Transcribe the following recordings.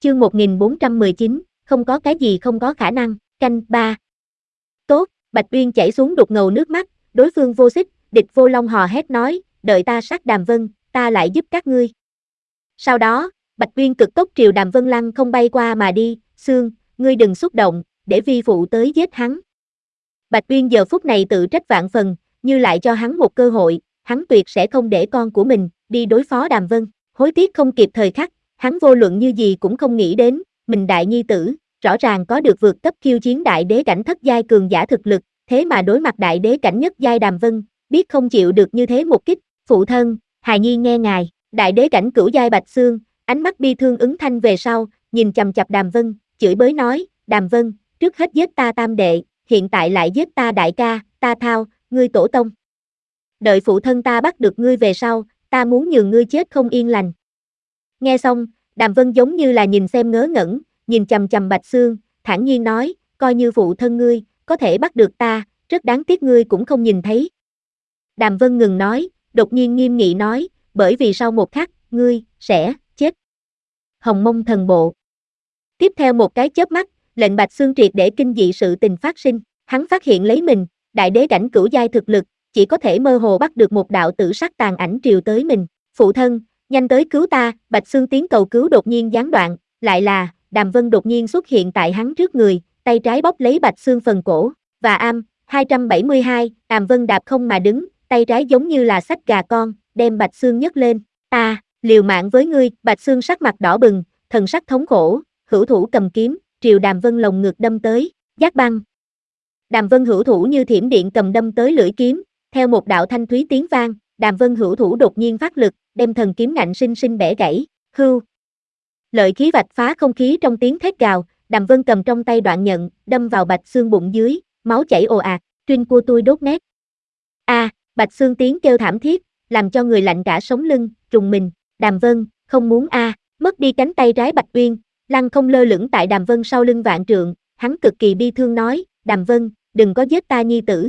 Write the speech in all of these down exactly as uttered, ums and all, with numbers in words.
Chương một nghìn bốn trăm mười chín, không có cái gì không có khả năng, canh ba. Tốt, Bạch Uyên chảy xuống đục ngầu nước mắt, đối phương vô xích, địch vô long hò hét nói, đợi ta sát Đàm Vân, ta lại giúp các ngươi. Sau đó, Bạch Uyên cực tốc triều Đàm Vân lăng không bay qua mà đi, Sương, ngươi đừng xúc động, để vi phụ tới giết hắn. Bạch Uyên giờ phút này tự trách vạn phần, như lại cho hắn một cơ hội, hắn tuyệt sẽ không để con của mình đi đối phó Đàm Vân, hối tiếc không kịp thời khắc, hắn vô luận như gì cũng không nghĩ đến, mình đại nhi tử, rõ ràng có được vượt cấp khiêu chiến đại đế cảnh thất giai cường giả thực lực, thế mà đối mặt đại đế cảnh nhất giai Đàm Vân, biết không chịu được như thế một kích, phụ thân, hài nhi nghe ngài, đại đế cảnh cửu giai Bạch Xương, ánh mắt bi thương ứng thanh về sau, nhìn chằm chằm Đàm Vân, chửi bới nói, Đàm Vân, trước hết giết ta tam đệ, hiện tại lại giết ta đại ca, ta thao, ngươi tổ tông. Đợi phụ thân ta bắt được ngươi về sau, ta muốn nhường ngươi chết không yên lành. Nghe xong, Đàm Vân giống như là nhìn xem ngớ ngẩn, nhìn chằm chằm Bạch Xương, thản nhiên nói, coi như phụ thân ngươi, có thể bắt được ta, rất đáng tiếc ngươi cũng không nhìn thấy. Đàm Vân ngừng nói, đột nhiên nghiêm nghị nói, bởi vì sau một khắc, ngươi, sẽ, chết. Hồng Mông thần bộ. Tiếp theo một cái chớp mắt, lệnh Bạch Xương triệt để kinh dị sự tình phát sinh, hắn phát hiện lấy mình, đại đế cảnh cửu giai thực lực, chỉ có thể mơ hồ bắt được một đạo tử sắc tàn ảnh triều tới mình, phụ thân, nhanh tới cứu ta, Bạch Xương tiếng cầu cứu đột nhiên gián đoạn, lại là, Đàm Vân đột nhiên xuất hiện tại hắn trước người, tay trái bóp lấy Bạch Xương phần cổ, và am, hai trăm bảy mươi hai, Đàm Vân đạp không mà đứng, tay trái giống như là xách gà con, đem Bạch Xương nhấc lên, ta, liều mạng với ngươi, Bạch Xương sắc mặt đỏ bừng, thần sắc thống khổ, hữu thủ cầm kiếm, triều Đàm Vân lồng ngực đâm tới, giác băng. Đàm Vân hữu thủ như thiểm điện cầm đâm tới lưỡi kiếm, theo một đạo thanh thúy tiếng vang, Đàm Vân hữu thủ đột nhiên phát lực, đem thần kiếm ngạnh sinh sinh bẻ gãy, hưu. Lợi khí vạch phá không khí trong tiếng thét gào, Đàm Vân cầm trong tay đoạn nhận, đâm vào Bạch Xương bụng dưới, máu chảy ồ ạt, trinh của tôi đốt nét. A, à, Bạch Xương tiếng kêu thảm thiết, làm cho người lạnh cả sống lưng, rùng mình, Đàm Vân, không muốn a, à, mất đi cánh tay trái Bạch Uyên, lăng không lơ lửng tại Đàm Vân sau lưng vạn trượng, hắn cực kỳ bi thương nói, Đàm Vân, đừng có giết ta nhi tử.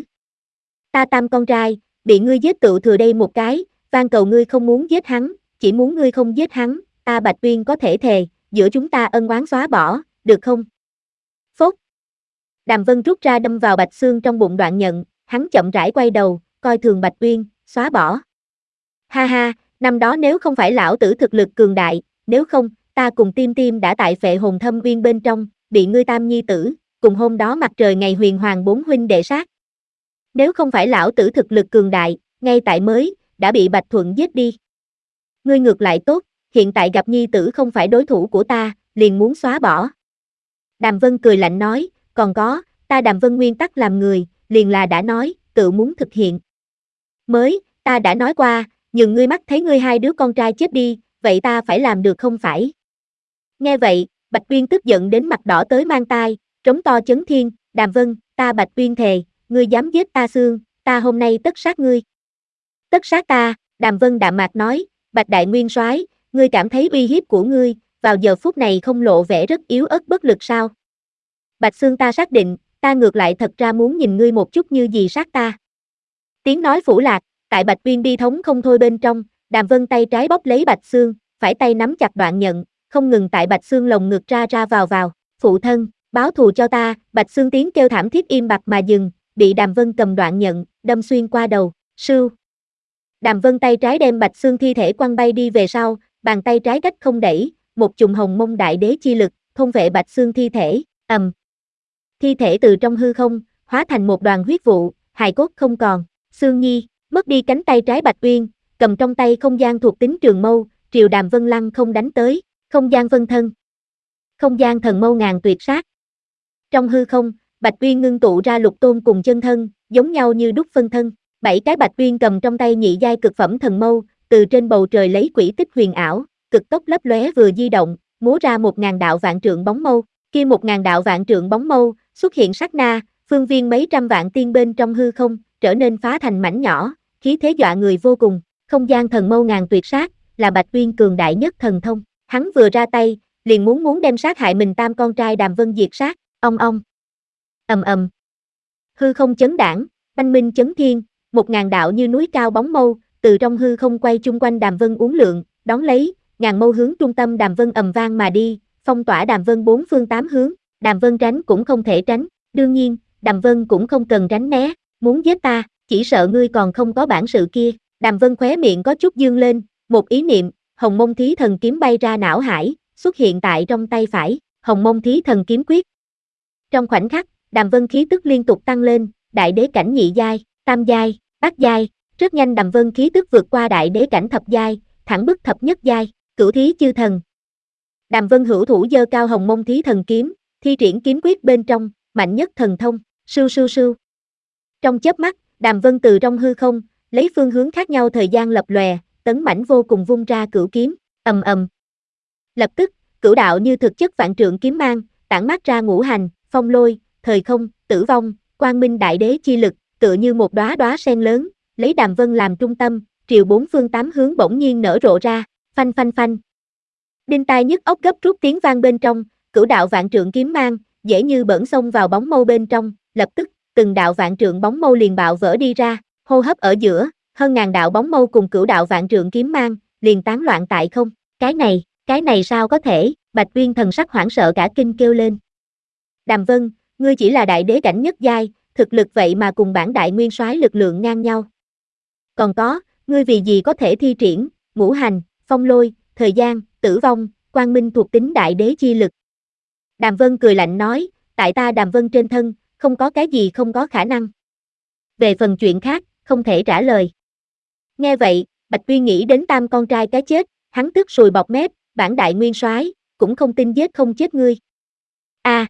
Ta tam con trai, bị ngươi giết tự thừa đây một cái, van cầu ngươi không muốn giết hắn, chỉ muốn ngươi không giết hắn, ta Bạch Uyên có thể thề, giữa chúng ta ân oán xóa bỏ, được không? Phốt. Đàm Vân rút ra đâm vào Bạch Xương trong bụng đoạn nhận, hắn chậm rãi quay đầu, coi thường Bạch Uyên, xóa bỏ. Ha ha, năm đó nếu không phải lão tử thực lực cường đại, nếu không, ta cùng Tim Tim đã tại Phệ Hồn Thâm Uyên bên trong, bị ngươi tam nhi tử, cùng hôm đó mặt trời ngày huyền hoàng bốn huynh đệ sát. Nếu không phải lão tử thực lực cường đại, ngay tại mới, đã bị Bạch Thuận giết đi. Ngươi ngược lại tốt, hiện tại gặp nhi tử không phải đối thủ của ta, liền muốn xóa bỏ. Đàm Vân cười lạnh nói, còn có, ta Đàm Vân nguyên tắc làm người, liền là đã nói, tự muốn thực hiện. Mới, ta đã nói qua, nhưng ngươi mắt thấy ngươi hai đứa con trai chết đi, vậy ta phải làm được không phải? Nghe vậy, Bạch Uyên tức giận đến mặt đỏ tới mang tai, trống to chấn thiên, Đàm Vân, ta Bạch Uyên thề, ngươi dám giết ta Xương, ta hôm nay tất sát ngươi. Tất sát ta, Đàm Vân đạm mạc nói, Bạch Đại Nguyên Soái, ngươi cảm thấy uy hiếp của ngươi, vào giờ phút này không lộ vẻ rất yếu ớt bất lực sao? Bạch Xương ta xác định, ta ngược lại thật ra muốn nhìn ngươi một chút như gì sát ta. Tiếng nói phủ lạc, tại Bạch Uyên bi thống không thôi bên trong, Đàm Vân tay trái bóp lấy Bạch Xương, phải tay nắm chặt đoạn nhận, không ngừng tại Bạch Xương lồng ngực ra ra vào vào, phụ thân, báo thù cho ta, Bạch Xương tiếng kêu thảm thiết im bặt mà dừng, bị Đàm Vân cầm đoạn nhận, đâm xuyên qua đầu, sưu. Đàm Vân tay trái đem Bạch Xương thi thể quăng bay đi về sau, bàn tay trái cách không đẩy, một chùm hồng mông đại đế chi lực, thôn vệ Bạch Xương thi thể, ầm. Thi thể từ trong hư không, hóa thành một đoàn huyết vụ, hài cốt không còn, Xương Nhi, mất đi cánh tay trái Bạch Uyên, cầm trong tay không gian thuộc tính trường mâu, triều Đàm Vân lăng không đánh tới, không gian vân thân. Không gian thần mâu ngàn tuyệt sát. Trong hư không, Bạch Uyên ngưng tụ ra lục tôn cùng chân thân, giống nhau như đúc phân thân. Bảy cái Bạch Uyên cầm trong tay nhị giai cực phẩm thần mâu, từ trên bầu trời lấy quỹ tích huyền ảo, cực tốc lấp lóe vừa di động, múa ra một ngàn đạo vạn trượng bóng mâu. Kia một ngàn đạo vạn trượng bóng mâu xuất hiện sát na, phương viên mấy trăm vạn tiên bên trong hư không, trở nên phá thành mảnh nhỏ, khí thế dọa người vô cùng. Không gian thần mâu ngàn tuyệt sát, là Bạch Uyên cường đại nhất thần thông. Hắn vừa ra tay, liền muốn muốn đem sát hại mình tam con trai Đàm Vân diệt sát, ong ong. Ầm ầm. Hư không chấn đảng, anh minh chấn thiên, một ngàn đạo như núi cao bóng mâu, từ trong hư không quay chung quanh Đàm Vân uốn lượn, đón lấy, ngàn mâu hướng trung tâm Đàm Vân ầm vang mà đi, phong tỏa Đàm Vân bốn phương tám hướng, Đàm Vân tránh cũng không thể tránh, đương nhiên, Đàm Vân cũng không cần tránh né, muốn giết ta, chỉ sợ ngươi còn không có bản sự kia, Đàm Vân khóe miệng có chút dương lên, một ý niệm, Hồng Mông Thí Thần Kiếm bay ra não hải, xuất hiện tại trong tay phải, Hồng Mông Thí Thần Kiếm quyết. Trong khoảnh khắc, Đàm Vân khí tức liên tục tăng lên, đại đế cảnh nhị giai, tam giai, bát giai, rất nhanh Đàm Vân khí tức vượt qua đại đế cảnh thập giai, thẳng bức thập nhất giai, cửu thí chư thần. Đàm Vân hữu thủ giơ cao Hồng Mông Thí Thần Kiếm, thi triển kiếm quyết bên trong, mạnh nhất thần thông, sưu sưu sưu. Trong chớp mắt, Đàm Vân từ trong hư không, lấy phương hướng khác nhau thời gian lập lòe, tấn mãnh vô cùng vung ra cửu kiếm, ầm ầm. Lập tức, cửu đạo như thực chất vạn trượng kiếm mang, tản mát ra ngũ hành, phong lôi, thời không, tử vong, quang minh đại đế chi lực, tựa như một đóa đóa sen lớn, lấy Đàm Vân làm trung tâm, triều bốn phương tám hướng bỗng nhiên nở rộ ra, phanh phanh phanh. Đinh tai nhức óc gấp rút tiếng vang bên trong, cửu đạo vạn trượng kiếm mang, dễ như bỡn xông vào bóng mâu bên trong, lập tức, từng đạo vạn trượng bóng mâu liền bạo vỡ đi ra, hô hấp ở giữa, hơn ngàn đạo bóng mâu cùng cửu đạo vạn trượng kiếm mang, liền tán loạn tại không. Cái này, cái này sao có thể? Bạch Uyên thần sắc hoảng sợ cả kinh kêu lên. Đàm Vân, ngươi chỉ là đại đế cảnh nhất giai, thực lực vậy mà cùng bản đại nguyên soái lực lượng ngang nhau. Còn có, ngươi vì gì có thể thi triển, ngũ hành, phong lôi, thời gian, tử vong, quang minh thuộc tính đại đế chi lực. Đàm Vân cười lạnh nói, tại ta Đàm Vân trên thân, không có cái gì không có khả năng. Về phần chuyện khác, không thể trả lời. Nghe vậy, Bạch Uyên nghĩ đến tam con trai cái chết, hắn tức sùi bọt mép, bản đại nguyên soái cũng không tin giết không chết ngươi. A! À.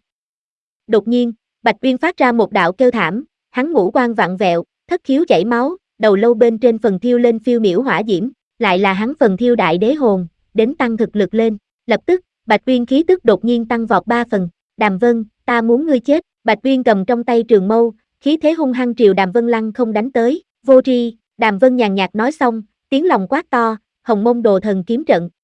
Đột nhiên, Bạch Uyên phát ra một đạo kêu thảm, hắn ngũ quan vặn vẹo, thất khiếu chảy máu, đầu lâu bên trên phần thiêu lên phiêu miểu hỏa diễm, lại là hắn phần thiêu đại đế hồn, đến tăng thực lực lên. Lập tức, Bạch Uyên khí tức đột nhiên tăng vọt ba phần. Đàm Vân, ta muốn ngươi chết. Bạch Uyên cầm trong tay trường mâu, khí thế hung hăng triều Đàm Vân lăng không đánh tới. Vô tri, Đàm Vân nhàn nhạt nói xong, tiếng lòng quát to, Hồng Mông Đồ Thần kiếm trận.